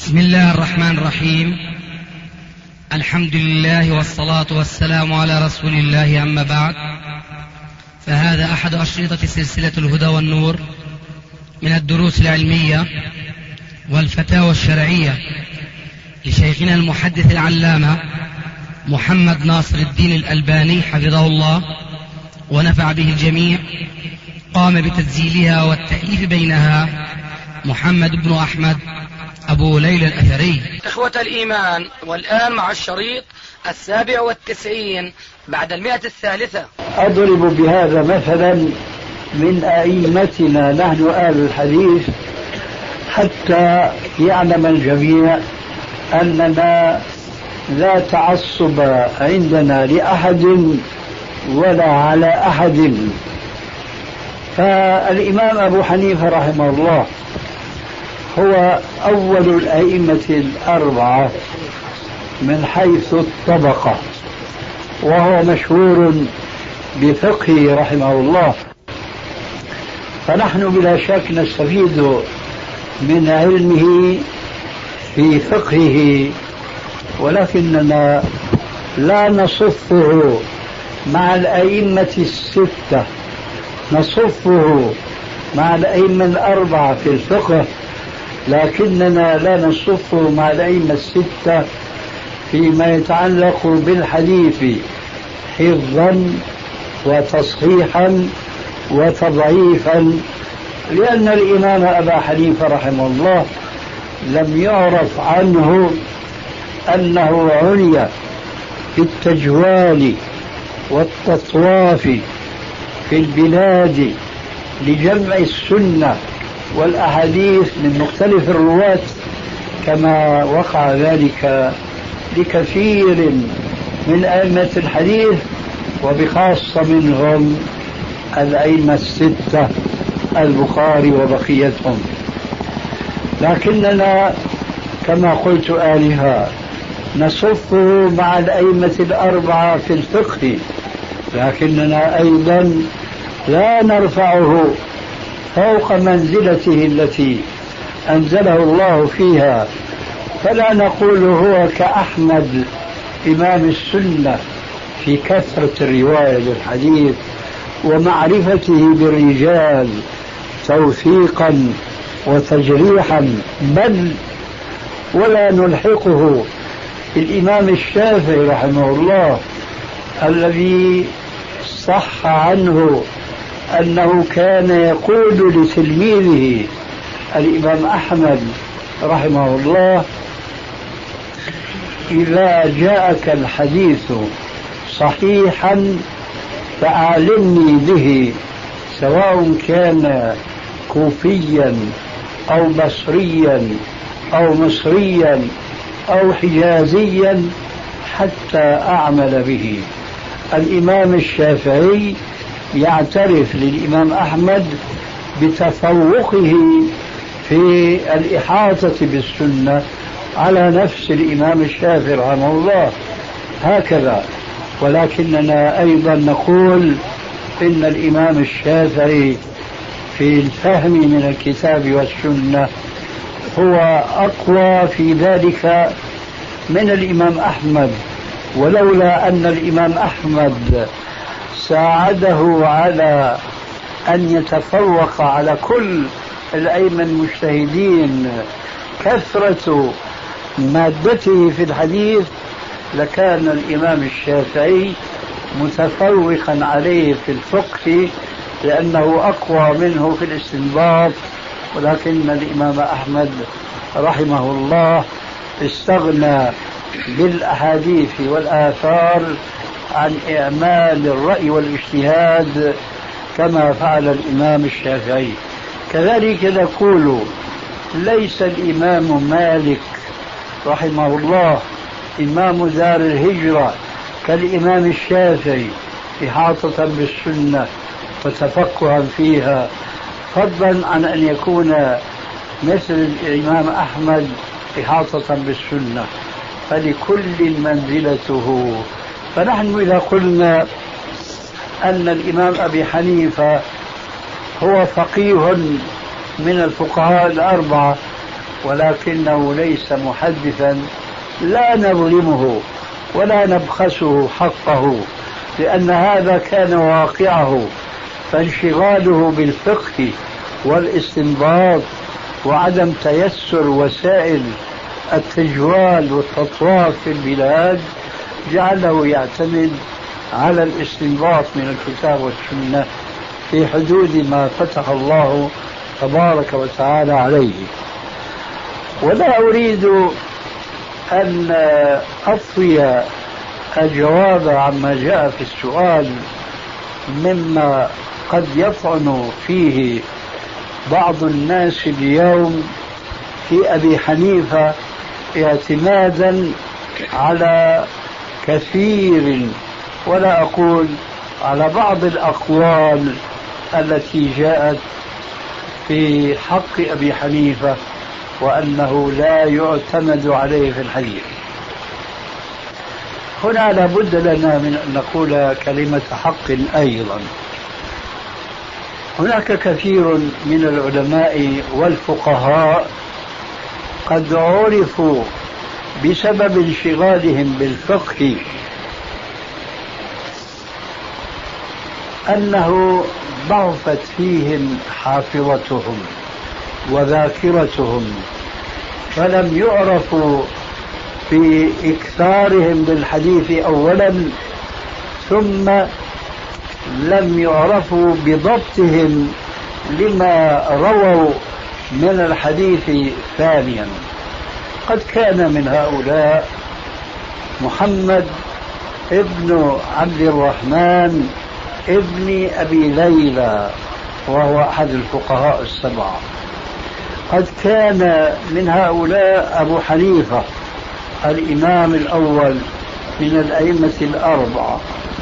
بسم الله الرحمن الرحيم. الحمد لله والصلاة والسلام على رسول الله، أما بعد، فهذا أحد أشرطة سلسلة الهدى والنور من الدروس العلمية والفتاوى الشرعية لشيخنا المحدث العلامة محمد ناصر الدين الألباني حفظه الله ونفع به الجميع. قام بتسجيلها والتأليف بينها محمد بن أحمد أبو ليلى الأثري. إخوة الإيمان، والآن مع الشريط 97 بعد 103. أضرب بهذا مثلا من أئمتنا نحن آل الحديث حتى يعلم الجميع أننا لا تعصب عندنا لأحد ولا على أحد. فالإمام أبو حنيفة رحمه الله هو أول الأئمة الأربعة من حيث الطبقة، وهو مشهور بفقهه رحمه الله، فنحن بلا شك نستفيد من علمه في فقهه، ولكننا لا نصفه مع الأئمة الستة، نصفه مع الأئمة الأربعة في الفقه، لكننا لا نصفه مع الأئمة الستة فيما يتعلق بالحديث حفظا وتصحيحا وتضعيفا، لأن الإمام أبا حنيفة رحمه الله لم يعرف عنه أنه عني بالتجوال والتطواف في البلاد لجمع السنة والأحاديث من مختلف الرواة، كما وقع ذلك لكثير من أئمة الحديث، وبخاصة منهم الأئمة الستة البخاري وبقيتهم. لكننا كما قلت آنفا نصفه مع الأئمة الأربعة في الفقه، لكننا أيضا لا نرفعه فوق منزلته التي أنزله الله فيها، فلا نقول هو كأحمد إمام السنة في كثرة الرواية للحديث ومعرفته بالرجال توثيقا وتجريحا، بل ولا نلحقه الإمام الشافعي رحمه الله الذي صح عنه أنه كان يقول لتلميذه الإمام أحمد رحمه الله: إذا جاءك الحديث صحيحا فأعلمني به، سواء كان كوفيا أو بصريا أو مصريا أو حجازيا حتى أعمل به. الإمام الشافعي يعترف للإمام أحمد بتفوقه في الإحاطة بالسنة على نفس الإمام الشافعي رحمه الله هكذا، ولكننا أيضا نقول إن الإمام الشافعي في الفهم من الكتاب والسنة هو أقوى في ذلك من الإمام أحمد، ولولا أن الإمام أحمد ساعده على أن يتفوق على كل الأئمة المجتهدين كثرة مادته في الحديث لكان الإمام الشافعي متفوقا عليه في الفقه، لأنه أقوى منه في الاستنباط، ولكن الإمام أحمد رحمه الله استغنى بالأحاديث والآثار عن إعمال الرأي والاجتهاد كما فعل الإمام الشافعي. كذلك نقول ليس الإمام مالك رحمه الله إمام دار الهجرة كالإمام الشافعي إحاطة بالسنة وتفقها فيها، فضلا عن أن يكون مثل الإمام أحمد إحاطة بالسنة، فلكل منزلته. فنحن إذا قلنا أن الإمام أبي حنيفة هو فقيه من الفقهاء الأربعة، ولكنه ليس محدثا لا نظلمه ولا نبخسه حقه، لأن هذا كان واقعه، فانشغاله بالفقه والاستنباط وعدم تيسر وسائل التجوال والتطواف في البلاد جعله يعتمد على الاستنباط من الكتاب والسنة في حدود ما فتح الله تبارك وتعالى عليه. ولا أريد أن أطوي الجواب عما جاء في السؤال مما قد يطعن فيه بعض الناس اليوم في أبي حنيفة اعتمادا على كثير، ولا أقول على بعض الأقوال التي جاءت في حق أبي حنيفة وأنه لا يعتمد عليه في الحديث. هنا لابد لنا من أن نقول كلمة حق أيضا. هناك كثير من العلماء والفقهاء قد عرفوا بسبب انشغالهم بالفقه أنه ضعفت فيهم حافظتهم وذاكرتهم، فلم يعرفوا بإكثارهم للحديث أولا، ثم لم يعرفوا بضبطهم لما رووا من الحديث ثانيا. قد كان من هؤلاء محمد ابن عبد الرحمن ابن أبي ليلى، وهو أحد الفقهاء السبعة. قد كان من هؤلاء أبو حنيفة الإمام الأول من الأئمة الأربعة.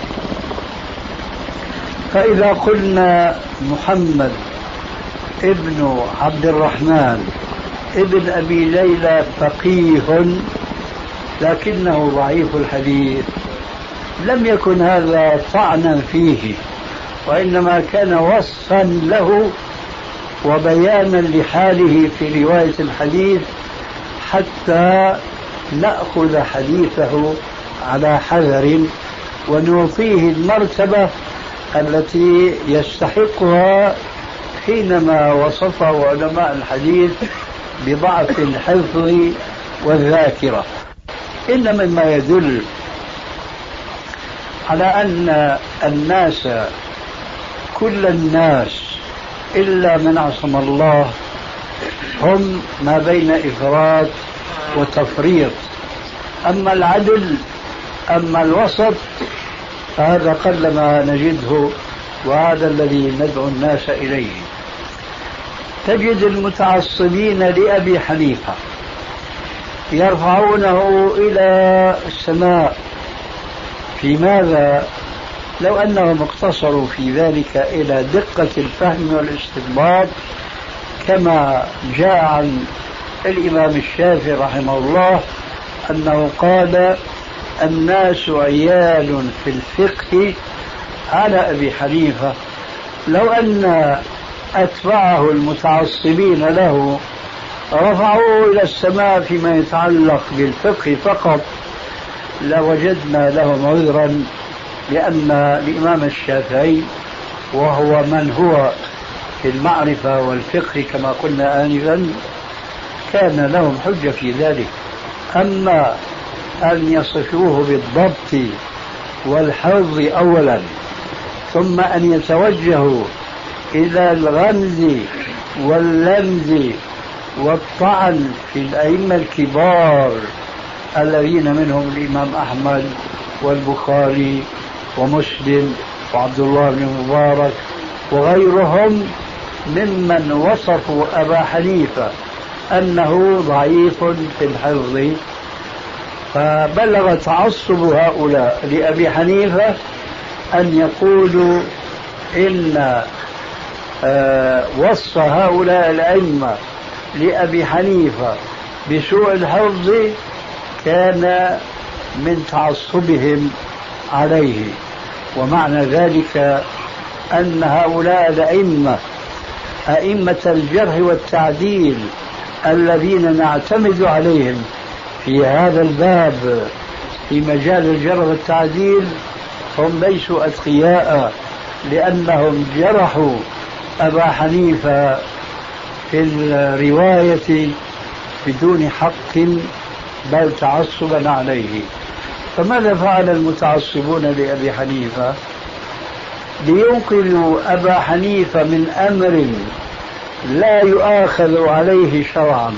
فإذا قلنا محمد ابن عبد الرحمن ابن أبي ليلى فقيه لكنه ضعيف الحديث، لم يكن هذا طعنا فيه، وإنما كان وصفا له وبيانا لحاله في رواية الحديث حتى نأخذ حديثه على حذر ونعطيه المرتبة التي يستحقها حينما وصفه علماء الحديث بضعف الحفظ والذاكرة. إن مما يدل على أن الناس كل الناس إلا من عصم الله هم ما بين إفراط وتفريط، أما العدل أما الوسط فهذا قلما نجده، وهذا الذي ندعو الناس إليه. تجد المتعصبين لأبي حنيفة يرفعونه إلى السماء. في ماذا؟ لو أنهم اقتصروا في ذلك إلى دقة الفهم والاستنباط كما جاء عن الإمام الشافعي رحمه الله أنه قال: الناس عيال في الفقه على أبي حنيفة. لو أن أتباعه المتعصبين له رفعوه إلى السماء فيما يتعلق بالفقه فقط لوجدنا لهم عذرا، لأن الإمام الشافعي وهو من هو في المعرفة والفقه كما قلنا آنفا كان لهم حجة في ذلك. أما أن يصفوه بالضبط والحفظ أولا ثم أن يتوجهوا إلى الغمز واللمز والطعن في الأئمة الكبار الذين منهم الإمام أحمد والبخاري ومسلم وعبد الله بن مبارك وغيرهم ممن وصفوا أبا حنيفة أنه ضعيف في الحفظ، فبلغ تعصب هؤلاء لأبي حنيفة أن يقولوا إن وصف هؤلاء الأئمة لأبي حنيفة بسوء الحفظ كان من تعصبهم عليه. ومعنى ذلك أن هؤلاء الأئمة أئمة الجرح والتعديل الذين نعتمد عليهم في هذا الباب في مجال الجرح والتعديل هم ليسوا أتقياء، لأنهم جرحوا أبا حنيفة في الرواية بدون حق بل تعصبا عليه. فماذا فعل المتعصبون لأبي حنيفة؟ لينقذوا أبا حنيفة من أمر لا يؤاخذ عليه شرعا،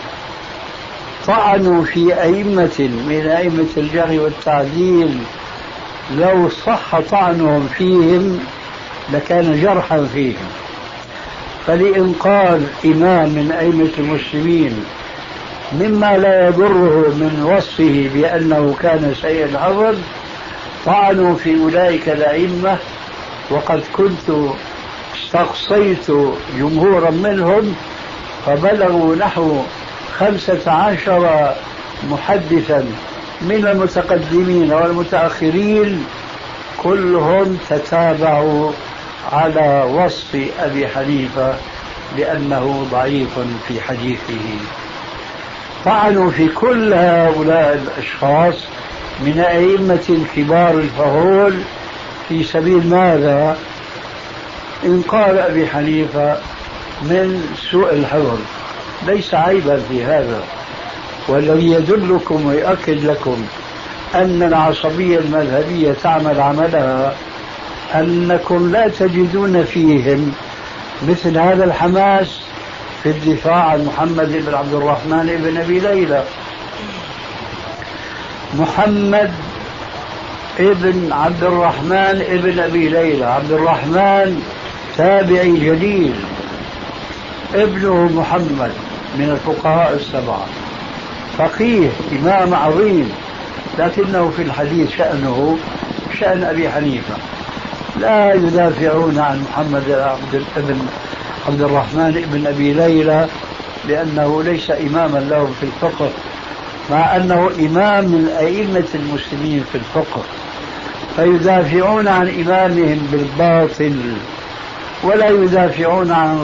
طعنوا في أئمة من أئمة الجرح والتعديل لو صح طعنهم فيهم لكان جرحا فيهم. فلإنقاذ إمام من أئمة المسلمين مما لا يضره من وصفه بأنه كان سيء الحفظ طعنوا في أولئك الأئمة، وقد كنت استقصيت جمهورا منهم فبلغوا نحو 15 محدثا من المتقدمين والمتأخرين، كلهم تتابعوا على وصف أبي حنيفة بأنه ضعيف في حديثه. طعنوا في كل هؤلاء الأشخاص من أئمة كبار الفهول في سبيل ماذا؟ إنقاذ أبي حنيفة من سوء الحفظ. ليس عيبا في هذا، والذي يدلكم ويؤكد لكم أن العصبية المذهبية تعمل عملها أنكم لا تجدون فيهم مثل هذا الحماس في الدفاع عن محمد بن عبد الرحمن بن أبي ليلى. محمد ابن عبد الرحمن ابن أبي ليلى، عبد الرحمن تابعي جليل، ابنه محمد من الفقهاء السبعة، فقيه إمام عظيم، لكنه في الحديث شأنه شأن أبي حنيفة. لا يدافعون عن محمد ابن عبد الرحمن ابن أبي ليلى لأنه ليس إماما لهم في الفقه، مع أنه إمام من أئمة المسلمين في الفقه، فيدافعون عن إمامهم بالباطل ولا يدافعون عن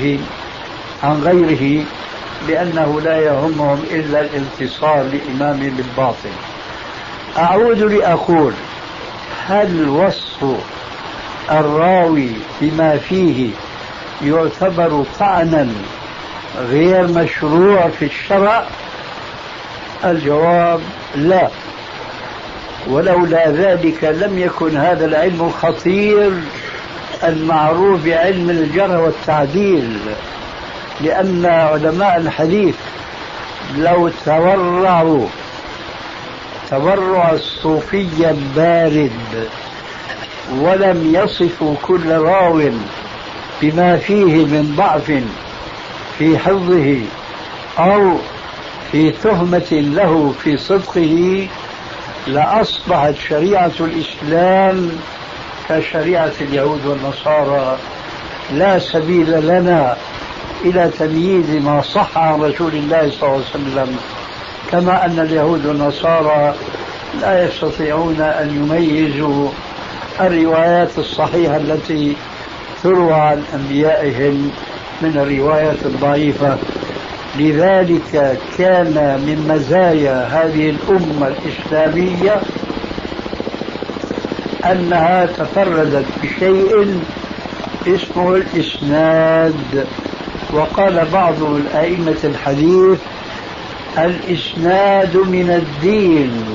غيره لأنه لا يهمهم إلا الانتصار لإمامهم بالباطل. أعود لأقول: هل وصف الراوي بما فيه يعتبر طعنا غير مشروع في الشرع؟ الجواب لا، ولولا ذلك لم يكن هذا العلم الخطير المعروف بعلم الجرح والتعديل، لأن علماء الحديث لو تورعوا تورع الصوفي البارد ولم يصفوا كل راو بما فيه من ضعف في حفظه أو في تهمة له في صدقه، لأصبحت شريعة الإسلام كشريعة اليهود والنصارى، لا سبيل لنا إلى تمييز ما صح عن رسول الله صلى الله عليه وسلم، كما أن اليهود والنصارى لا يستطيعون أن يميزوا الروايات الصحيحة التي تروى عن أنبيائهم من الروايات الضعيفة. لذلك كان من مزايا هذه الأمة الإسلامية أنها تفردت بشيء اسمه الإسناد. وقال بعض الأئمة الحديث: الإسناد من الدين،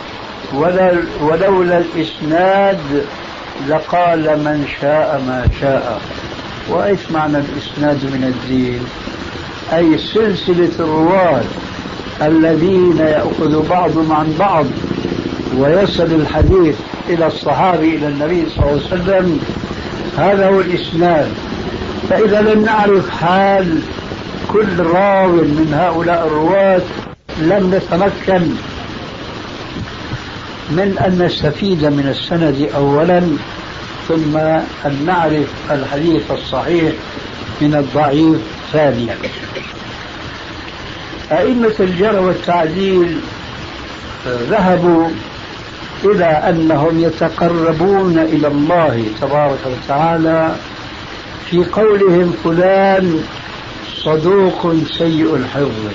ولولا الإسناد لقال من شاء ما شاء. وإيش معنى الإسناد من الدين؟ أي سلسلة الرواة الذين يأخذ بعضهم عن بعض ويصل الحديث إلى الصحابي إلى النبي صلى الله عليه وسلم، هذا هو الإسناد. فإذا لم نعرف حال كل راو من هؤلاء الرواة لم نتمكن من أن نستفيد من السند أولا، ثم أن نعرف الحديث الصحيح من الضعيف ثانيا. أئمة الجرح والتعديل ذهبوا إلى أنهم يتقربون إلى الله تبارك وتعالى في قولهم: فلان صدوق سيء الحفظ،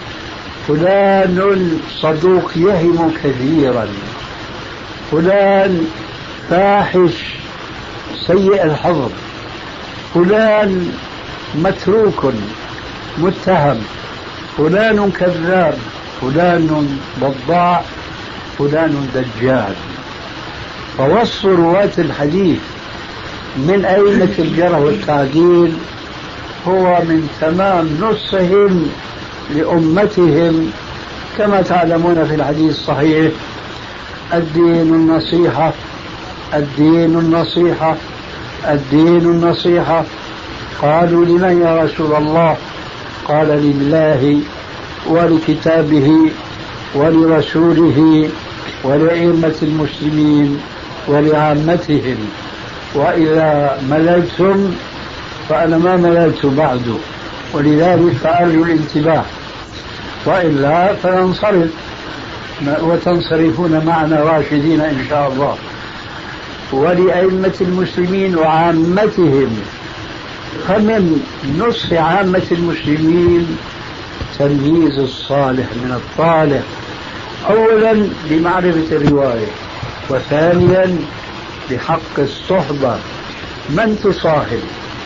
فلان صدوق يهم كثيرا، فلان فاحش سيء الحفظ، فلان متروك متهم، فلان كذاب، فلان بضاع، فلان دجال. فوصف رواة الحديث من أئمة الجرح والتعديل هو من تمام نصهم لأمتهم، كما تعلمون في الحديث الصحيح: الدين النصيحة، الدين النصيحة، الدين النصيحة. قالوا: لمن يا رسول الله؟ قال: لله ولكتابه ولرسوله ولأئمة المسلمين ولعامتهم، وإذا مللتم فأنا ما مللت بعد، ولذلك فأرجو الانتباه، وإلا فننصرف وتنصرفون معنا راشدين إن شاء الله. ولأئمة المسلمين وعامتهم، فمن نصف عامة المسلمين تمييز الصالح من الطالح، أولا بمعرفة الرواية، وثانيا بحق الصحبة. من تصاحب؟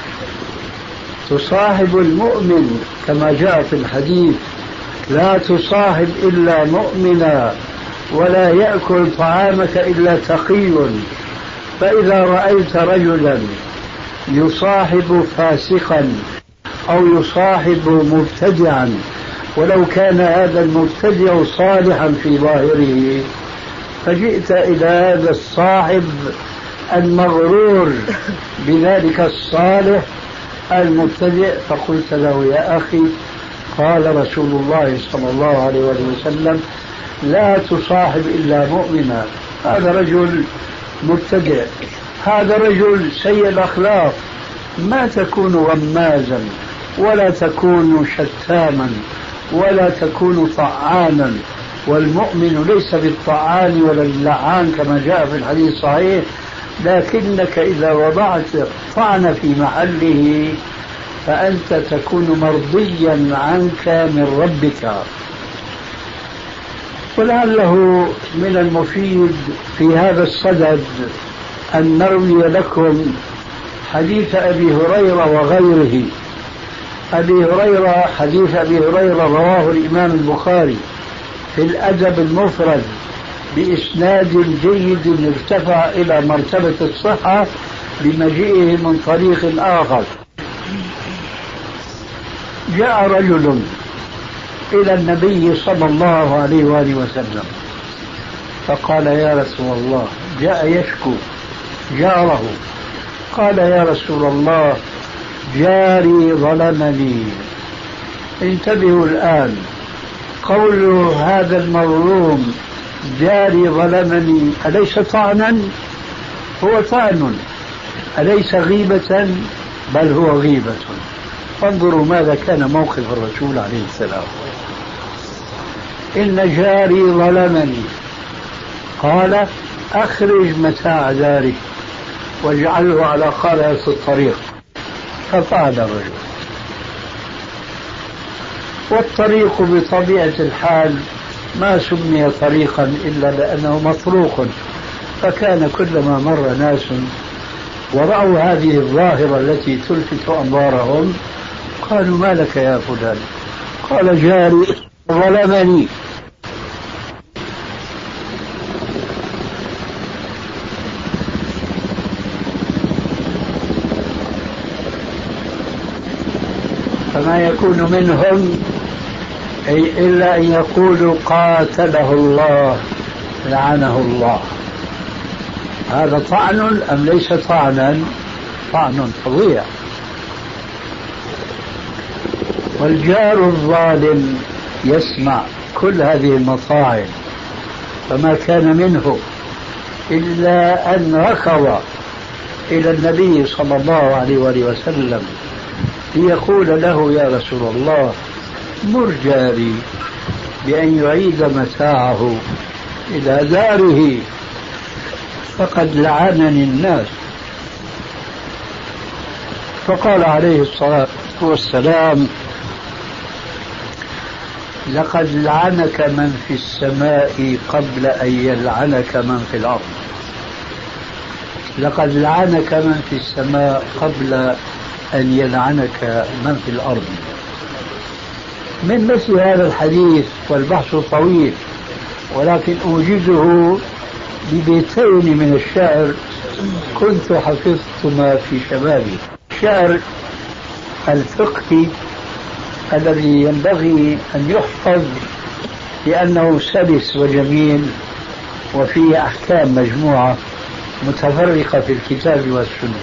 تصاحب المؤمن كما جاء في الحديث: لا تصاحب إلا مؤمنا، ولا يأكل طعامك إلا تقي. فإذا رأيت رجلا يصاحب فاسقا أو يصاحب مبتدعا، ولو كان هذا المبتدع صالحا في ظاهره، فجئت إلى هذا الصاحب المغرور بذلك الصالح المبتدع فقلت له: يا أخي، قال رسول الله صلى الله عليه وسلم: لا تصاحب إلا مؤمنا. هذا رجل مبتدع، هذا رجل سيء الأخلاق، ما تكون غمازا، ولا تكون شتاما، ولا تكون طعانا. والمؤمن ليس بالطعان ولا اللعان كما جاء في الحديث الصحيح، لكنك إذا وضعت طعن في محله فأنت تكون مرضيا عنك من ربك. ولعله من المفيد في هذا الصدد أن نروي لكم حديث أبي هريرة وغيره. حديث أبي هريرة رواه الإمام البخاري في الأدب المفرد بإسناد جيد ارتفع إلى مرتبة الصحة بمجيئه من طريق آخر. جاء رجل إلى النبي صلى الله عليه وآله وسلم فقال: يا رسول الله، جاء يشكو جاره، قال: يا رسول الله، جاري ظلمني. انتبهوا الآن، قول هذا المظلوم جاري ظلمني أليس طعنا؟ هو طعن. أليس غيبة؟ بل هو غيبة. فانظروا ماذا كان موقف الرسول عليه السلام: إن جاري ظلمني. قال: أخرج متاع دارك واجعله على قارعة الطريق. ففعل الرجل. والطريق بطبيعة الحال ما سمي طريقا إلا لأنه مطروق، فكان كلما مر ناس ورأوا هذه الظاهرة التي تلفت أنظارهم قالوا: ما لك يا فلان؟ قال: جاري ظلمني. فما يكون منهم إلا أن يقولوا: قاتله الله، لعنه الله. هذا طعن أم ليس طعنا؟ طعن فظيع. والجار الظالم يسمع كل هذه المطاعن، فما كان منه إلا أن ركض إلى النبي صلى الله عليه وسلم ليقول له: يا رسول الله، مر جاري بأن يعيد متاعه إلى داره، فقد لعنني الناس. فقال عليه الصلاة والسلام: لقد لعنك من في السماء قبل أن يلعنك من في الأرض. لقد لعنك من في السماء قبل أن يلعنك من في الأرض. من مثل هذا الحديث والبحث طويل، ولكن أوجزه ببيتين من الشعر كنت حفظتما في شبابي. الشعر الفقهي الذي ينبغي أن يحفظ لأنه سلس وجميل وفيه أحكام مجموعة متفرقة في الكتاب والسنة.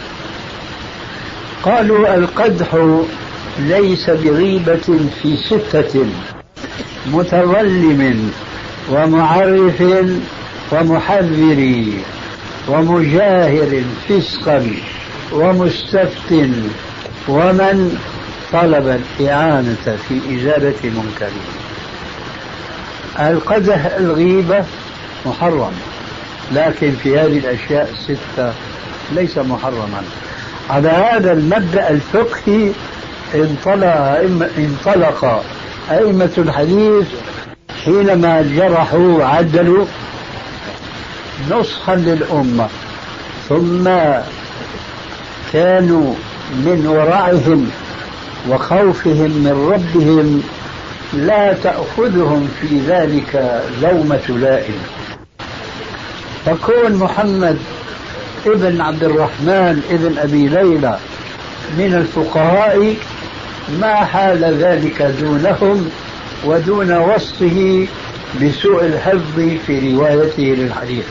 قالوا: القدح ليس بغيبة في ستة: متظلم ومعرف ومحذر ومجاهر فسقا ومستفت ومن طلب الإعانة في إزالة منكر. القدح الغيبة محرم، لكن في هذه الأشياء الستة ليس محرما. على هذا المبدأ الفقهي انطلق أئمة الحديث حينما جرحوا عدلوا نصحا للأمة، ثم كانوا من ورعهم وخوفهم من ربهم لا تأخذهم في ذلك لومة لائم. فكون محمد ابن عبد الرحمن ابن أبي ليلى من الفقهاء ما حال ذلك دونهم ودون وصفه بسوء الحفظ في روايته للحديث.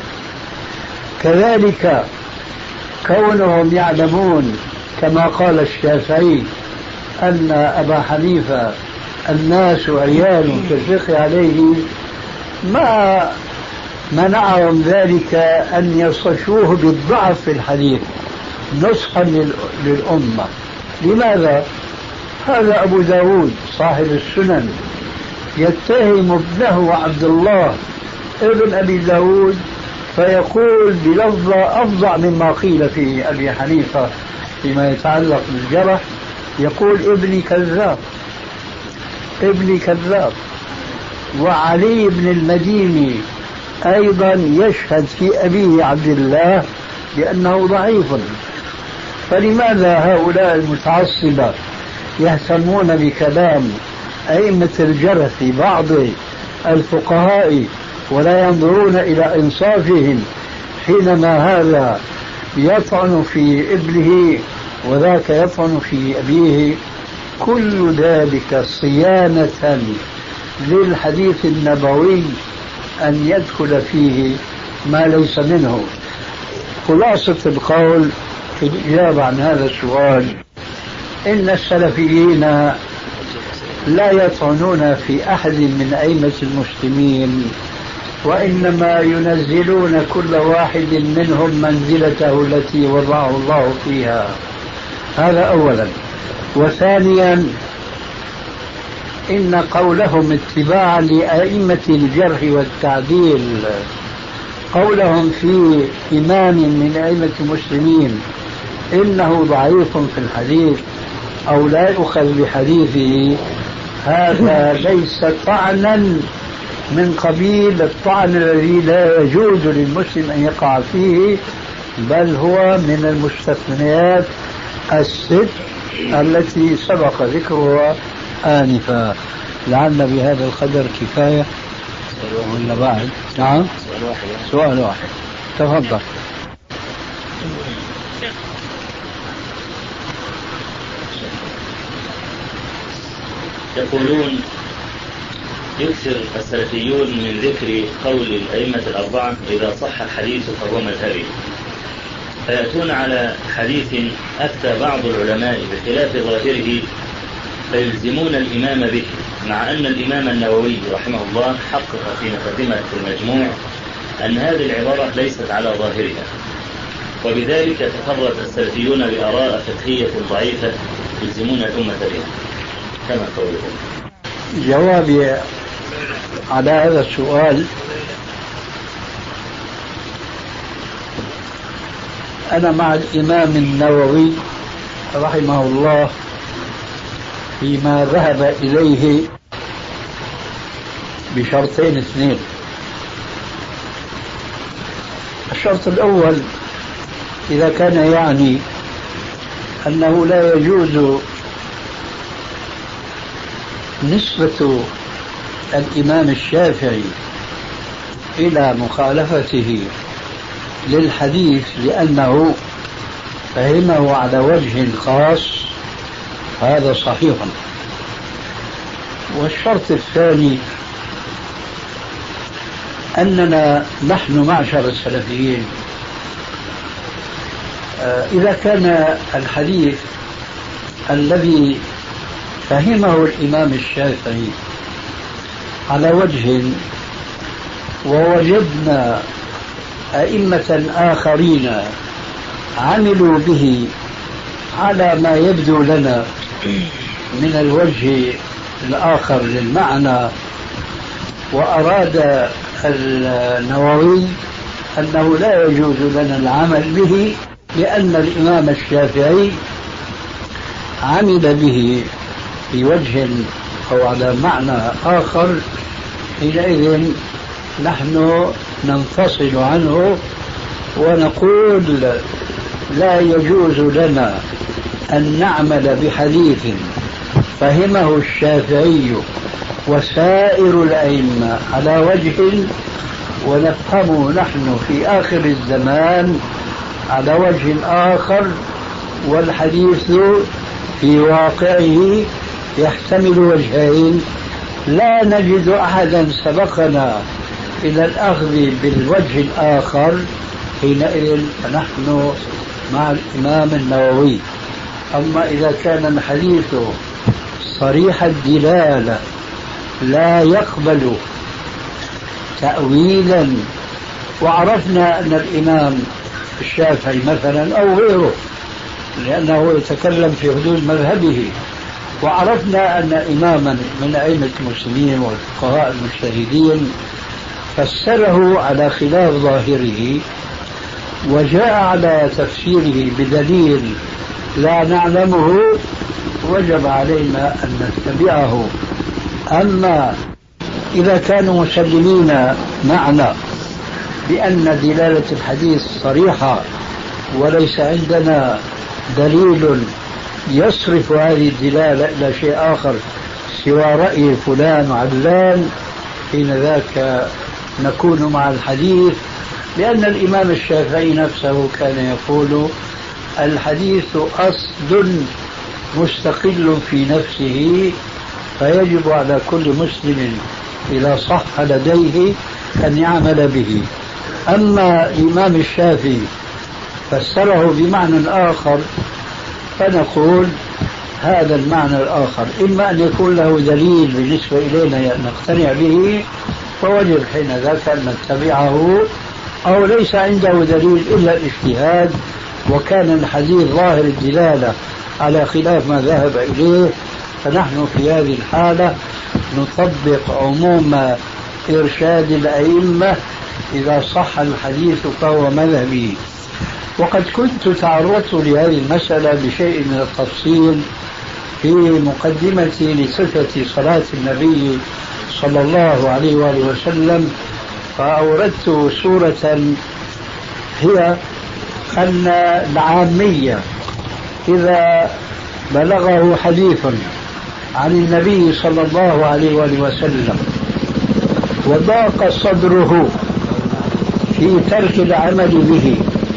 كذلك كونهم يعلمون كما قال الشافعي أن أبا حنيفة الناس عيال في الفقه عليه، ما منعهم ذلك أن يصفوه بالضعف في الحديث نصحا للأمة. لماذا؟ هذا أبو داود صاحب السنن يتهم ابنه عبد الله ابن أبي داود فيقول بلفظة أفظع مما قيل في أبي حنيفة فيما يتعلق بالجرح، يقول: ابني كذاب، ابني كذاب. وعلي بن المديني أيضا يشهد في أبيه عبد الله بأنه ضعيف. فلماذا هؤلاء المتعصبة يهتمون بكلام أئمة الجرح في بعض الفقهاء ولا ينظرون إلى إنصافهم، حينما هذا يطعن في ابنه وذاك يطعن في أبيه؟ كل ذلك صيانة للحديث النبوي أن يدخل فيه ما ليس منه. خلاصة القول في الإجابة عن هذا السؤال: إن السلفيين لا يطعنون في أحد من أئمة المسلمين، وإنما ينزلون كل واحد منهم منزلته التي وضعه الله فيها. هذا أولا. وثانيا، إن قولهم اتباعا لأئمة الجرح والتعديل، قولهم في إمام من أئمة المسلمين إنه ضعيف في الحديث أو لا يؤخذ بحديثه، هذا ليس طعنا من قبيل الطعن الذي لا يجوز للمسلم أن يقع فيه، بل هو من المستثنيات الست التي سبق ذكرها آنفا. لعل بهذا القدر كفاية ولا بعد؟ نعم، سؤال واحد. تفضل. يقولون يكثر السلفيون من ذكر قول الأئمة الأربعة: إذا صح الحديث فهو مذهبي، فيأتون على حديث أفتى بعض العلماء بخلاف ظاهره فيلزمون الإمام به، مع أن الإمام النووي رحمه الله حقق في مقدمة المجموع أن هذه العبارة ليست على ظاهرها، وبذلك تفرد السلفيون بآراء فقهية ضعيفة يلزمون الأمة بها، كما قولهم. جوابي على هذا السؤال: أنا مع الإمام النووي رحمه الله فيما ذهب إليه بشرطين اثنين. الشرط الأول إذا كان يعني أنه لا يجوز نسبة الإمام الشافعي إلى مخالفته للحديث لأنه فهمه على وجه خاص، هذا صحيح. والشرط الثاني أننا نحن معشر السلفيين إذا كان الحديث الذي فهمه الإمام الشافعي على وجه ووجدنا أئمة آخرين عملوا به على ما يبدو لنا من الوجه الآخر للمعنى، وأراد النووي أنه لا يجوز لنا العمل به لأن الإمام الشافعي عمل به في وجه أو على معنى آخر، حينئذ نحن ننفصل عنه ونقول لا يجوز لنا أن نعمل بحديث فهمه الشافعي وسائر الأئمة على وجه ونفهمه نحن في آخر الزمان على وجه آخر، والحديث في واقعه يحتمل وجهين، لا نجد أحدا سبقنا إلى الأخذ بالوجه الآخر، حينئذ نحن مع الإمام النووي. أما إذا كان الحديث صريح الدلالة لا يقبل تأويلا، وعرفنا أن الإمام الشافعي مثلا أو غيره لأنه يتكلم في حدود مذهبه، وعرفنا أن إماما من أئمة المسلمين والفقهاء المجتهدين فسره على خلاف ظاهره وجاء على تفسيره بدليل لا نعلمه، وجب علينا أن نتبعه. أما إذا كانوا مسلمين معنا بأن دلالة الحديث صريحة وليس عندنا دليل يصرف هذه الدلالة إلى شيء آخر سوى رأي فلان وعلان، حين ذاك نكون مع الحديث، لأن الإمام الشافعي نفسه كان يقول الحديث أصل مستقل في نفسه، فيجب على كل مسلم إذا صح لديه أن يعمل به. أما الإمام الشافعي فسره بمعنى آخر، فنقول هذا المعنى الآخر إما أن يكون له دليل بالنسبة إلينا نقتنع به فوجب حين ذاك أن نتبعه، أو ليس عنده دليل إلا الاجتهاد وكان الحديث ظاهر الدلالة على خلاف ما ذهب إليه، فنحن في هذه الحالة نطبق عموم إرشاد الأئمة إذا صح الحديث فهو مذهبي. وقد كنت تعرضت لهذه المسألة بشيء من التفصيل في مقدمتي لصفة صلاة النبي صلى الله عليه وآله وسلم، فأوردت سورة هي أن العامية إذا بلغه حديث عن النبي صلى الله عليه وآله وسلم وضاق صدره في ترك العمل به،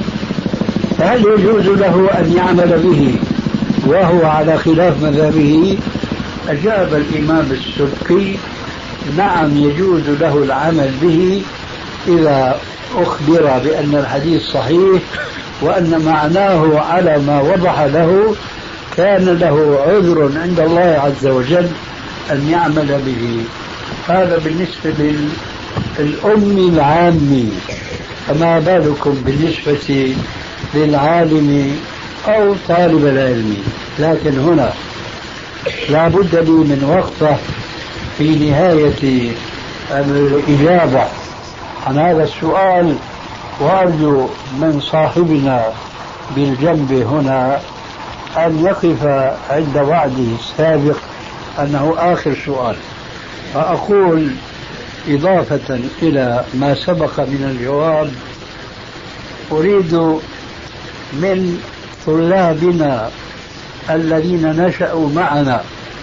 فهل يجوز له أن يعمل به وهو على خلاف مذهبه؟ أجاب الإمام السبكي نعم يجوز له العمل به إذا أخبر بأن الحديث صحيح وأن معناه على ما وضح له، كان له عذر عند الله عز وجل أن يعمل به. هذا بالنسبة للأم العامي، فما بالكم بالنسبة للعالم أو طالب العلم؟ لكن هنا لا بد لي من وقفة في نهاية الإجابة عن هذا السؤال، وأرجو من صاحبنا بالجنب هنا أن يقف عند وعده السابق أنه آخر سؤال. فأقول إضافة إلى ما سبق من الجواب، أريد من طلابنا الذين نشأوا معنا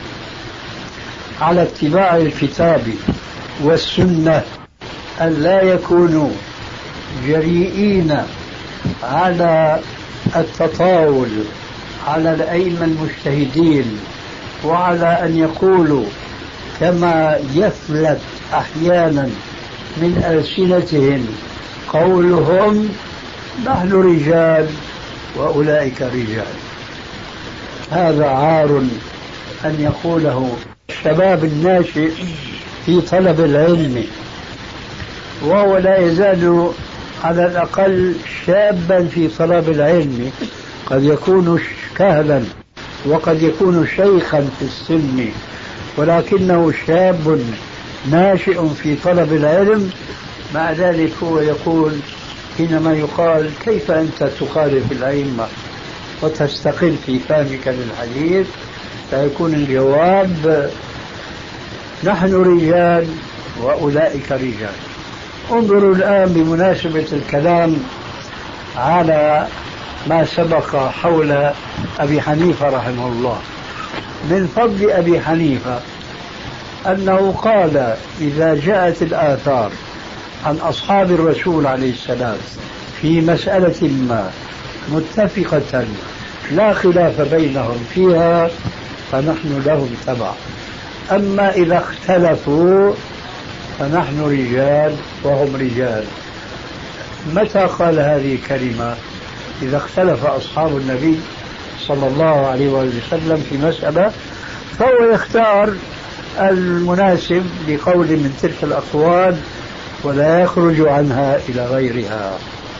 على اتباع الكتاب والسنة أن لا يكونوا جريئين على التطاول على الأئمة المجتهدين، وعلى أن يقولوا كما يفلت أحيانا من ألسنتهم قولهم نحن رجال وأولئك رجال. هذا عار أن يقوله الشباب الناشئ في طلب العلم، وهو لا يزال على الأقل شابا في طلب العلم، قد يكون كهلا وقد يكون شيخا في السن، ولكنه شاب ناشئ في طلب العلم. مع ذلك هو يقول حينما يقال كيف أنت تخالف الأئمة وتستقل في فهمك للحديث، فيكون الجواب نحن رجال وأولئك رجال. انظروا الآن بمناسبة الكلام على ما سبق حول أبي حنيفة رحمه الله. من فضل أبي حنيفة أنه قال إذا جاءت الآثار عن أصحاب الرسول عليه السلام في مسألة ما متفقة لا خلاف بينهم فيها فنحن لهم تبع، أما إذا اختلفوا فنحن رجال وهم رجال. متى قال هذه الكلمة؟ إذا اختلف أصحاب النبي صلى الله عليه وسلم في مسألة فهو يختار المناسب لقول من تلك الأقوال ولا يخرج عنها إلى غيرها.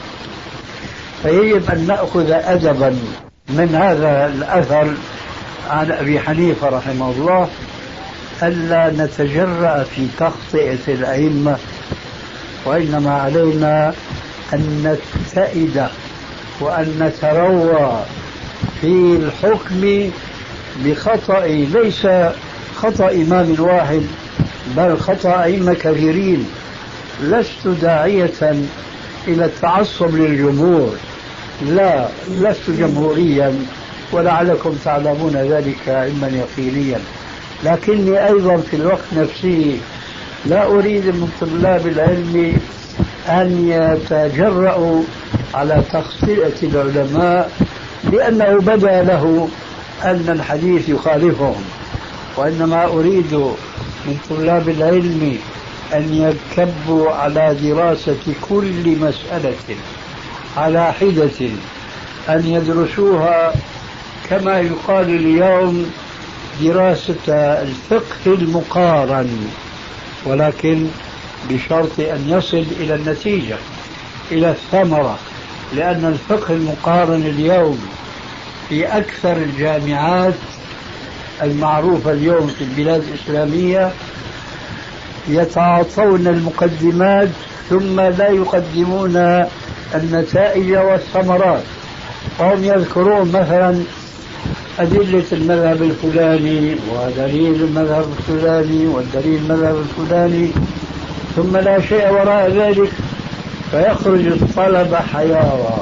فيجب أن نأخذ أدبا من هذا الأثر عن أبي حنيفة رحمه الله، ألا نتجرأ في تخطئة الأئمة، وإنما علينا أن نجتهد وأن نتروى في الحكم بخطأ ليس خطأ إمام واحد بل خطأ أئمة كثيرين. لست داعية إلى التعصب للجمهور، لا، لست جمهوريا ولعلكم تعلمون ذلك علما يقينيا، لكني أيضا في الوقت نفسه لا أريد من طلاب العلم أن يتجرؤوا على تخطئة العلماء لأنه بدا له أن الحديث يخالفهم، وإنما أريد من طلاب العلم أن يكبوا على دراسة كل مسألة على حدة، أن يدرسوها كما يقال اليوم دراسة الفقه المقارن، ولكن بشرط أن يصل إلى النتيجة، إلى الثمرة، لأن الفقه المقارن اليوم في أكثر الجامعات المعروفة اليوم في البلاد الإسلامية يتعاطون المقدمات ثم لا يقدمون النتائج والثمرات. وهم يذكرون مثلا أدلة المذهب الفلاني ودليل المذهب الفلاني والدليل المذهب الفلاني، ثم لا شيء وراء ذلك، فيخرج الطلبة حيارى.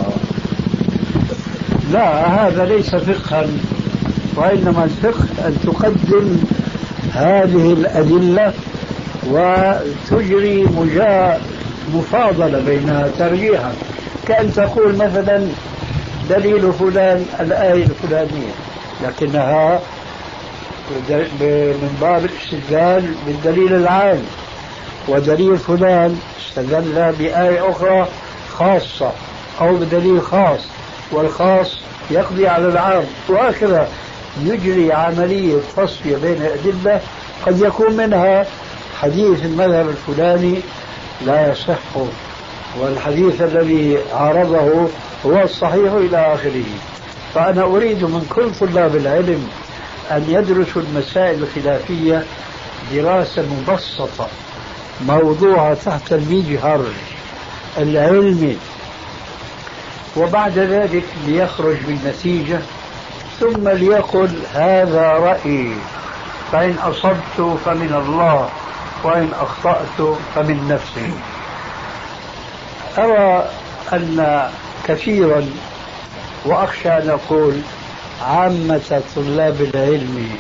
لا، هذا ليس فقها، وإنما الفقه أن تقدم هذه الأدلة وتجري مفاضلة بينها ترجيحا، كأن تقول مثلا دليل فلان الآية الفلانية، لكنها من باب الاستدلال بالدليل العام، ودليل فلان استدل بآية أخرى خاصة أو بدليل خاص، والخاص يقضي على العام، وهكذا يجري عملية تصفية بين الأدلة. قد يكون منها حديث المذهب الفلاني لا يصح والحديث الذي عارضه هو الصحيح إلى آخره. فأنا أريد من كل طلاب العلم أن يدرسوا المسائل الخلافية دراسة مبسطة موضوعة تحت المجهر العلمي، وبعد ذلك ليخرج بالنتيجة ثم ليقل هذا رأيي، فإن أصبت فمن الله وإن أخطأت فمن نفسي. أرى أن كثيرا، وأخشى أن أقول عامة طلاب العلم،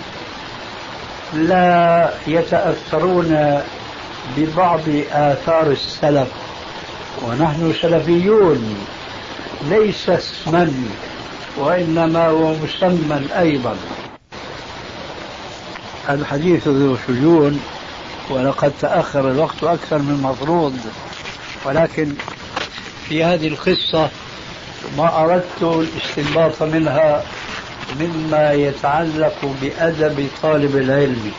لا يتأثرون ببعض آثار السلف، ونحن سلفيون ليس اسما وإنما هو مسمى أيضا. الحديث ذو شجون، ولقد تأخر الوقت أكثر من المفروض، ولكن في هذه القصة ما أردت الاستنباط منها مما يتعلق بأدب طالب العلم.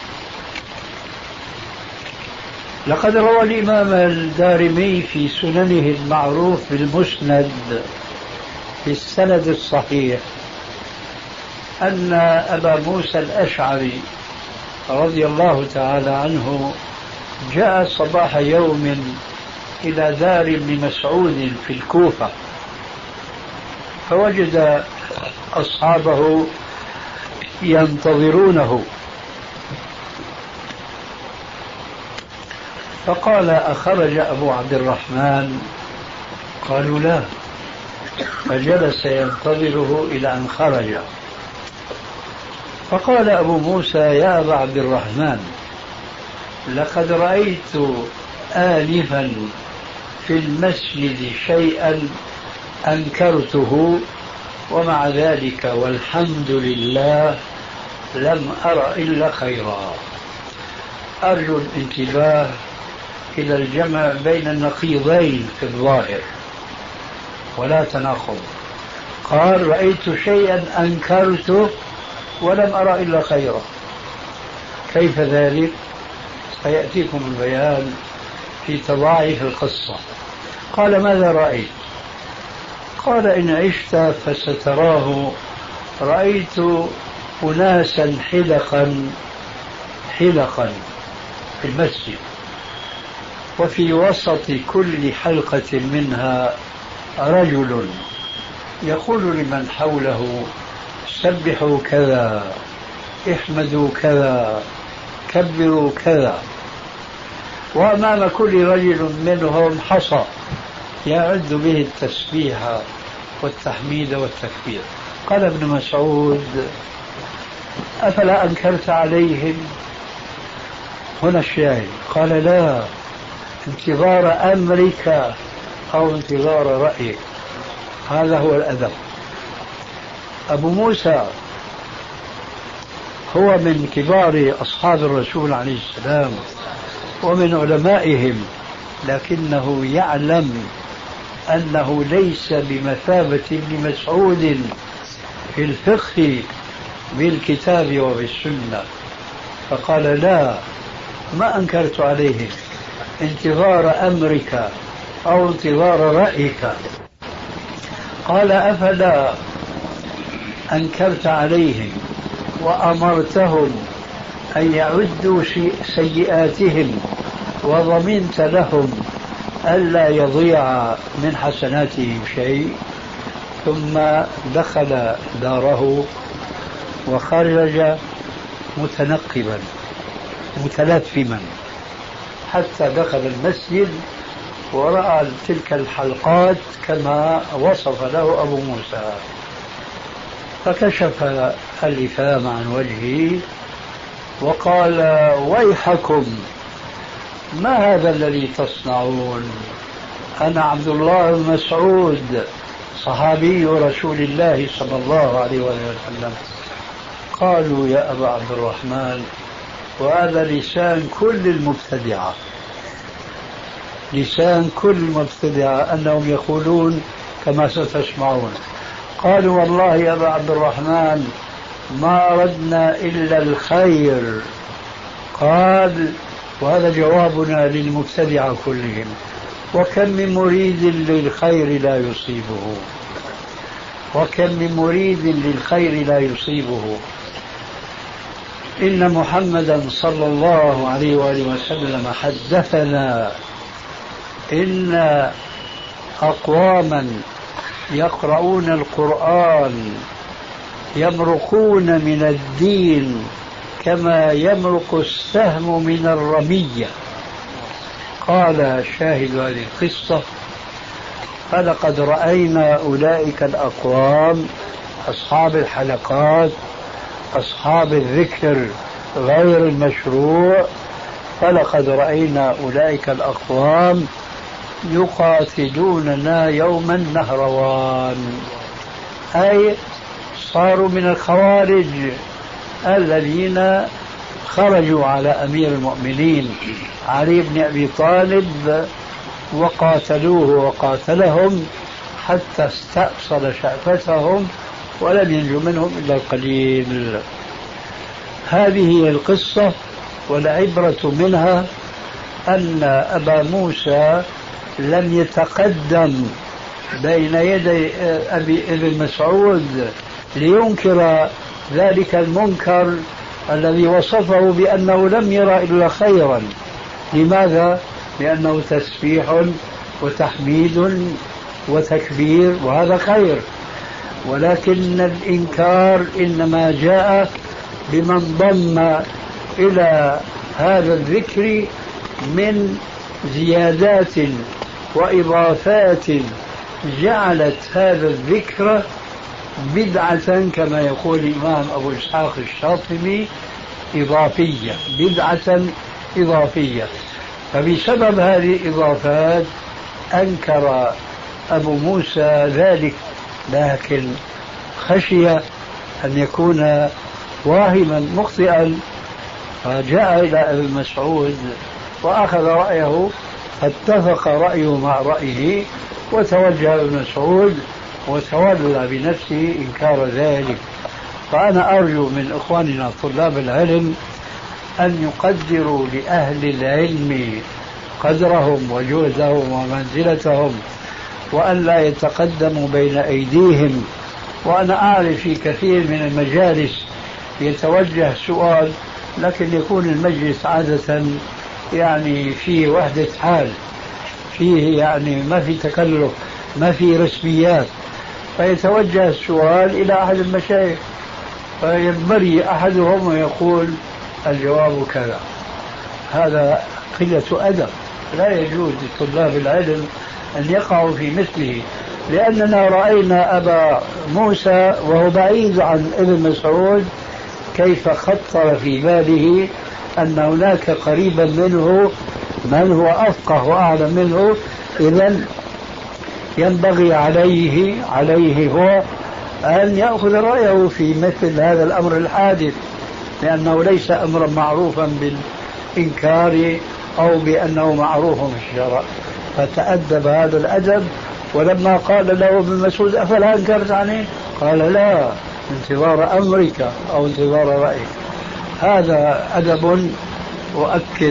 لقد روى الإمام الدارمي في سننه المعروف بالمسند في السند الصحيح أن أبا موسى الأشعري رضي الله تعالى عنه جاء صباح يوم إلى دار ابن مسعود في الكوفة، فوجد أصحابه ينتظرونه، فقال: أخرج أبو عبد الرحمن؟ قالوا: لا. فجلس ينتظره إلى أن خرج، فقال أبو موسى: يا أبا عبد الرحمن، لقد رأيت آنفا في المسجد شيئا أنكرته، ومع ذلك والحمد لله لم أر إلا خيرا. أرجو الانتباه إلى الجمع بين النقيضين في الظاهر ولا تناقض. قال: رأيت شيئا أنكرته ولم أرى إلا خيرا. كيف ذلك؟ سيأتيكم البيان في تضاعف القصة. قال: ماذا رأيت؟ قال: إن عشت فستراه. رأيت أناسا حلقا في المسجد، وفي وسط كل حلقة منها رجل يقول لمن حوله: سبحوا كذا، احمدوا كذا، كبروا كذا. وأمام كل رجل منهم حصى يعد به التسبيح والتحميد والتكبير. قال ابن مسعود: أفلا أنكرت عليهم؟ هنا الشاهد. قال: لا، انتظار أمرك أو انتظار رأيك، هذا هو الأدب. أبو موسى هو من كبار أصحاب الرسول عليه السلام ومن علمائهم، لكنه يعلم أنه ليس بمثابة ابن مسعود في الفقه بالكتاب وبالسنة، فقال: لا، ما أنكرت عليهم، انتظار أمرك أو انتظار رأيك. قال: أفلا أنكرت عليهم وأمرتهم أن يعدوا سيئاتهم وضمنت لهم ألا يضيع من حسناتهم شيء؟ ثم دخل داره وخرج متنقبا متلثما حتى دخل المسجد ورأى تلك الحلقات كما وصف له أبو موسى، فكشف اللثام عن وجهه وقال: ويحكم، ما هذا الذي تصنعون؟ أنا عبد الله بن مسعود صحابي رسول الله صلى الله عليه وسلم. قالوا: يا أبا عبد الرحمن، وهذا لسان كل المبتدعة، لسان كل المبتدعة أنهم يقولون كما ستسمعون. قالوا: والله يا أبا عبد الرحمن ما أردنا إلا الخير. قال: وهذا جوابنا للمبتدعة كلهم: وكم من مريد للخير لا يصيبه، وكم من مريد للخير لا يصيبه. إن محمدا صلى الله عليه وآله وسلم حدثنا إن أقواما يقرؤون القرآن يمرقون من الدين كما يمرق السهم من الرمية. قال شاهد هذه القصة: فلقد رأينا أولئك الأقوام أصحاب الحلقات أصحاب الذكر غير المشروع، فلقد رأينا أولئك الأقوام يقاتلوننا يوم النهروان، أي صاروا من الخوارج الذين خرجوا على أمير المؤمنين علي بن أبي طالب وقاتلوه وقاتلهم حتى استأصل شأفتهم ولم ينجو منهم إلا القليل. هذه هي القصة، والعبرة منها أن أبا موسى لم يتقدم بين يدي ابن مسعود لينكر ذلك المنكر الذي وصفه بأنه لم يرى إلا خيرا. لماذا؟ لأنه تسبيح وتحميد وتكبير وهذا خير، ولكن الإنكار إنما جاء بمن ضم إلى هذا الذكر من زيادات وإضافات جعلت هذا الذكر بدعة، كما يقول الإمام أبو إسحاق الشاطبي إضافية، بدعة إضافية. فبسبب هذه الإضافات أنكر أبو موسى ذلك، لكن خشي أن يكون واهما مخطئا، فجاء إلى ابن مسعود وأخذ رأيه، فاتفق رأيه مع رأيه، وتوجه ابن مسعود وتولى بنفسه إنكار ذلك. فأنا أرجو من إخواننا طلاب العلم أن يقدروا لأهل العلم قدرهم وجهدهم ومنزلتهم، وأن لا يتقدموا بين أيديهم. وأنا أعرف في كثير من المجالس يتوجه سؤال، لكن يكون المجلس عادة يعني فيه وحدة حال، فيه يعني ما في تكلف، ما في رسميات، فيتوجه السؤال إلى أحد المشايخ فينبري أحدهم ويقول الجواب كذا. هذا قلة أدب، لا يجوز لطلاب العلم أن يقعوا في مثله، لأننا رأينا أبا موسى وهو بعيد عن ابن مسعود كيف خطر في باله أن هناك قريبا منه من هو أفقه وأعلم منه، إذن ينبغي عليه هو أن يأخذ رأيه في مثل هذا الأمر الحادث، لأنه ليس أمرا معروفا بالإنكار أو بأنه معروف في الشرع. فتأدب هذا الأدب، ولما قال له ابن مسعود أفلا أنكرت عليه؟ قال لا، انتظار أمرك أو انتظار رأيك. هذا أدب. وأكد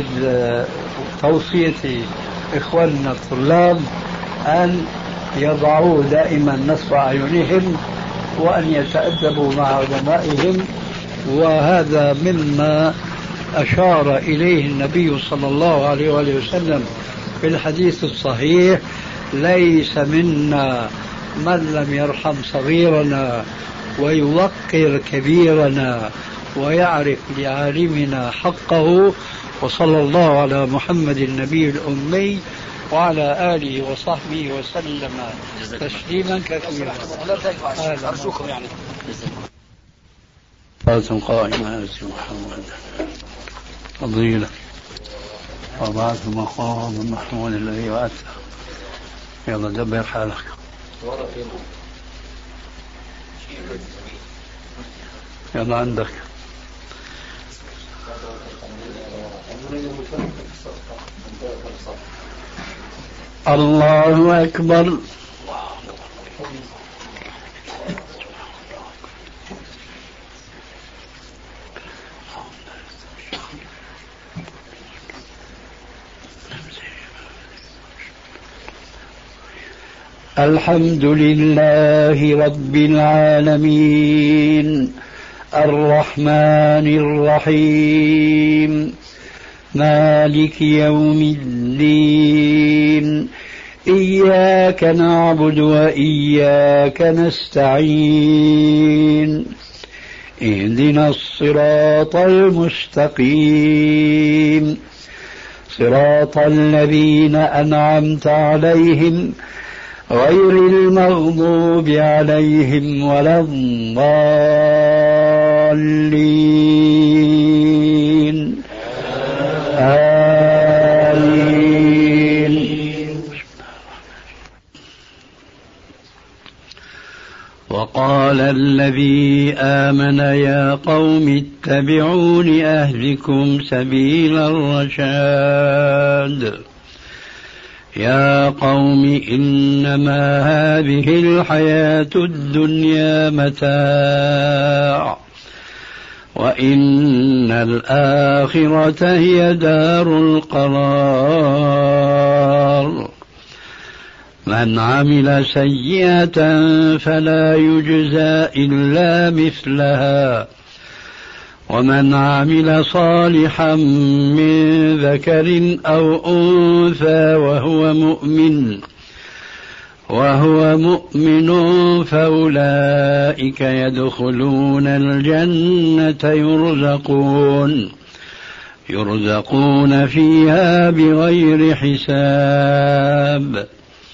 توصيتي إخواننا الطلاب أن يضعوا دائما نصب أعينهم وأن يتأدبوا مع علمائهم، وهذا مما أشار إليه النبي صلى الله عليه وآله وسلم في الحديث الصحيح: ليس منا من لم يرحم صغيرنا ويوقر كبيرنا ويعرف لعالمنا حقه. وصلى الله على محمد النبي الأمي وعلى آله وصحبه وسلم تسليما كثيرا. أرجوكم يعني قائمة محمد فضيلة وبعث مقام محمود الذي وعدته. يلا دبر حالك. يلا عندك. الله أكبر. الحمد لله رب العالمين الرحمن الرحيم مالك يوم الدين إياك نعبد وإياك نستعين اهدنا الصراط المستقيم صراط الذين أنعمت عليهم غير المغضوب عليهم ولا الضالين آمين. وقال الذي آمن يا قوم اتبعون أهدكم سبيل الرشاد يا قوم إنما هذه الحياة الدنيا متاع وإن الآخرة هي دار القرار من عمل سيئة فلا يجزى إلا مثلها ومن عمل صالحا من ذكر أو أنثى وهو مؤمن فأولئك يدخلون الجنة يرزقون فيها بغير حساب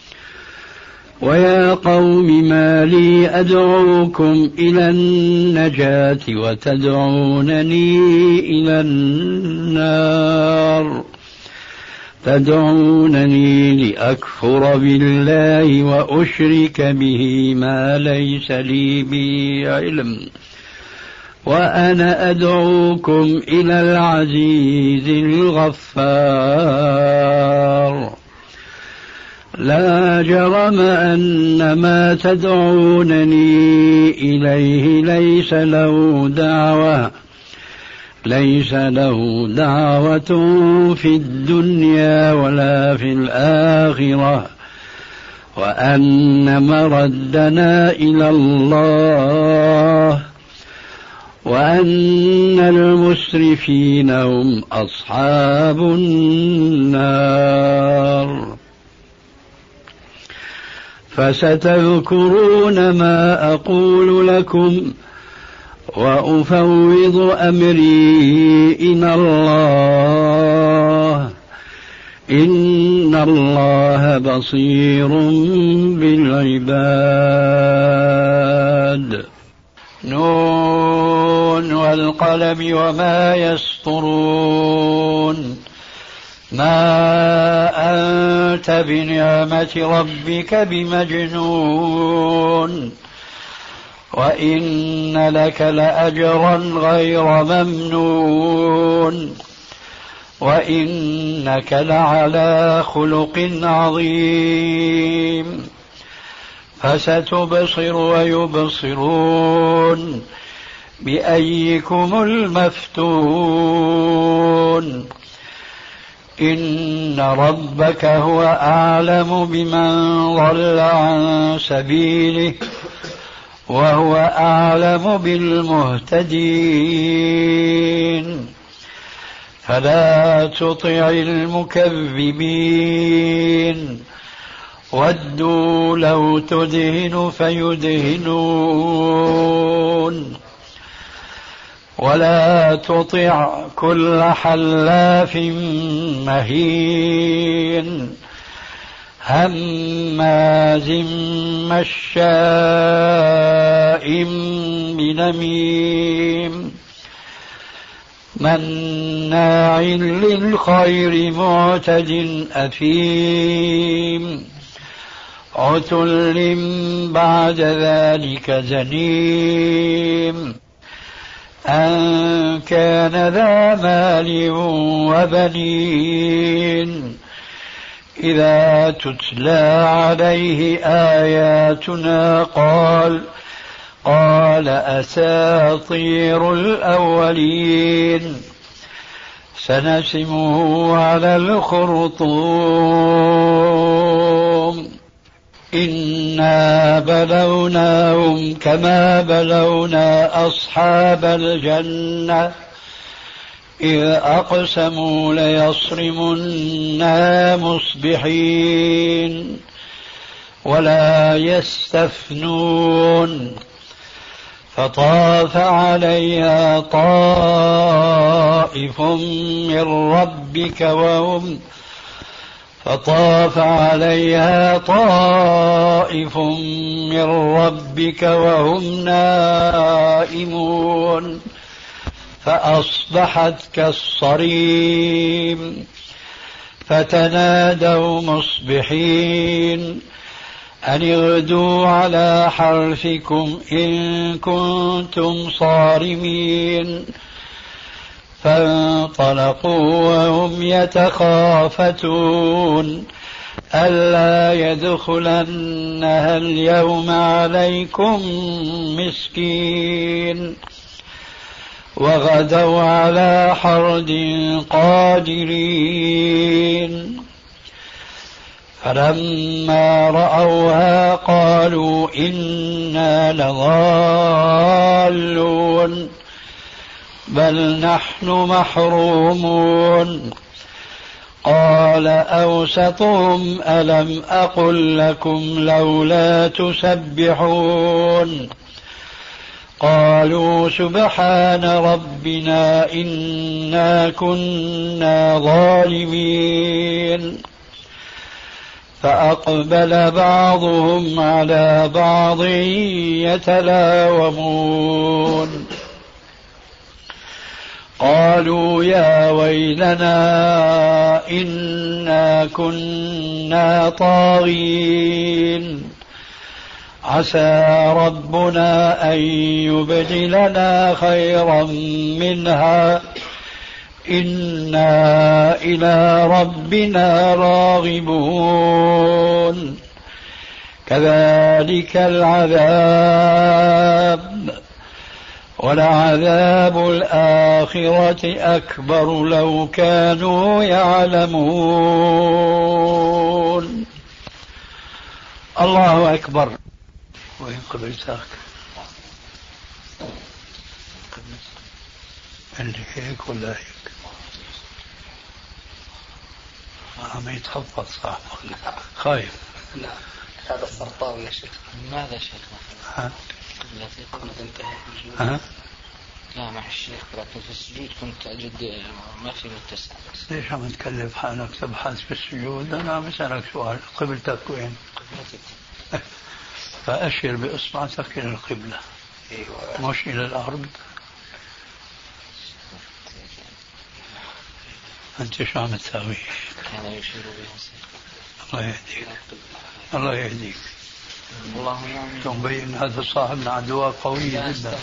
ويا قوم ما لي أدعوكم إلى النجاة وتدعونني إلى النار تدعونني لأكفر بالله وأشرك به ما ليس لي به علم وأنا أدعوكم إلى العزيز الغفار لا جرم أن ما تدعونني إليه ليس له دعوة في الدنيا ولا في الآخرة وأن مردنا إلى الله وأن المسرفين هم أصحاب النار فستذكرون ما أقول لكم وأفوض أمري إلى الله إن الله بصير بالعباد نون والقلم وما يسطرون ما أنت بنعمة ربك بمجنون وإن لك لأجرا غير ممنون وإنك لعلى خلق عظيم فستبصر ويبصرون بأيكم المفتون إن ربك هو أعلم بمن ضل عن سبيله وهو أعلم بالمهتدين فلا تطع المكذبين ودوا لو تدهن فيدهنون ولا تطع كل حلاف مهين هماز مشاء بنميم مناع للخير معتد أثيم عتل بعد ذلك زنيم أن كان ذا مال وبنين إذا تتلى عليه آياتنا قال أساطير الأولين سنسمه على الخرطوم إنا بلوناهم كما بلونا أصحاب الجنة إذ أقسموا ليصرمنها مصبحين ولا يستثنون فطاف عليها طائف من ربك وهم نائمون فأصبحت كالصريم فتنادوا مصبحين أن اغدوا على حرثكم إن كنتم صارمين فانطلقوا وهم يتخافتون ألا يدخلنها اليوم عليكم مسكين وغدوا على حرد قادرين فلما رأوها قالوا إنا لضالون بل نحن محرومون قال أوسطهم ألم أقل لكم لولا تسبحون قالوا سبحان ربنا إنا كنا ظالمين فأقبل بعضهم على بعض يتلاومون قالوا يا ويلنا إنا كنا طاغين عسى ربنا أن يبدلنا خيرا منها إنا إلى ربنا راغبون كذلك العذاب ولعذاب الآخرة أكبر لو كانوا يعلمون. الله أكبر. وين قبلتك؟ اللي هيك ولا هيك؟ عم يتخبط صاحبك خايف. لا هذا السرطان يا شيخ. ماذا شيخنا؟ التي كنت انتهت لا مع الشيخ لكن في السجود كنت أجد ما في متسع. ليش عم تكلف حالك تبحث في السجود؟ أنا عم أسألك سؤال، قبلتك وين؟ قبلتك فأشر بإصبعتك إلى القبلة مش إلى الأرض. أنت شو عم تساوي؟ كان يشير بها. الله يهديك. الله يهديك. اللهم تبين هذا صاحبنا عدوى قوي جدا.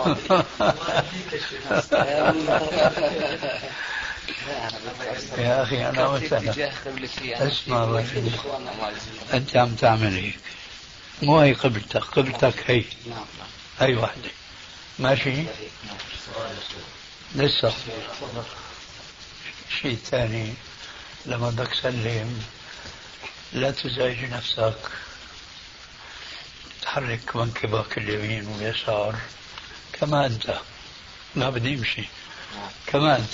يا أخي أنا وسهلا اسمع أنت عم تعمل هيك مو هي قبلتك، قبلتك هي هي واحدة ماشي لسه. شيء ثاني لما بدك تسلم لا تزعج نفسك، تحرك منكبك اليمين واليسار كما أنت، لا بدي امشي كما أنت.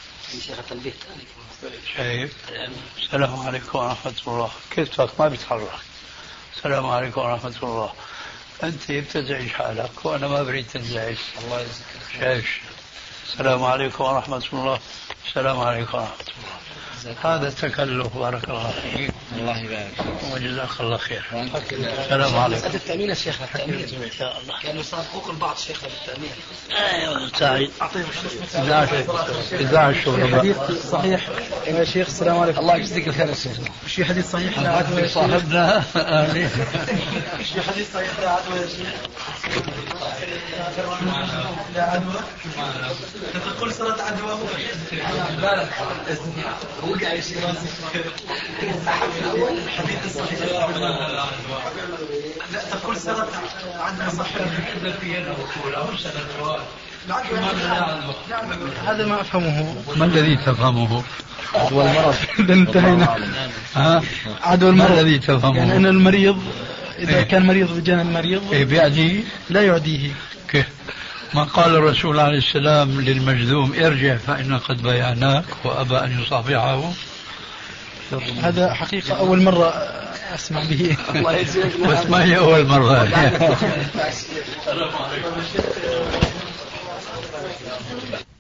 شايف؟ السلام عليكم ورحمة الله. كتفك ما بيتحرك. السلام عليكم ورحمة الله. أنت بتزعج حالك وأنا ما بريد تنزعج. الله يجزيك. شايف؟ السلام عليكم ورحمة الله. السلام عليكم ورحمة الله. هذا التكلف بارك الله فيك. الله يبارك وجزاك الله خير. السلام عليكم. هذا التأمين يا شيخ، التأمين إن شاء الله. كانوا يسابقوك البعض شيخ بالتأمين. أيوة سعيد. إذاعة الشغل. حديث صحيح يا شيخ. السلام عليكم. الله يجزيك الخير يا شيخ. في حديث صحيح لا عدوى صاحبنا. في حديث صحيح لا عدوى يا شيخ. لا عدوى. تقول صلاة عدوى وقع يا شيخ. الحديث الصحيح لا تقول صلاة عدوى صحيح. هذا ما أفهمه. ما الذي تفهمه؟ عدوى المرض. إذا انتهينا. عدوى المرض. ما الذي تفهمه؟ يعني أن المريض إذا كان مريض بجانب المريض بيعديه لا يعديه. كيف؟ ما قال الرسول عليه السلام للمجذوم ارجع فإن قد بايعناك وأبى أن يصافحه. هذا حقيقة أول مرة أسمع به الله يجزيك. بس ما هي أول مرة. السلام عليكم.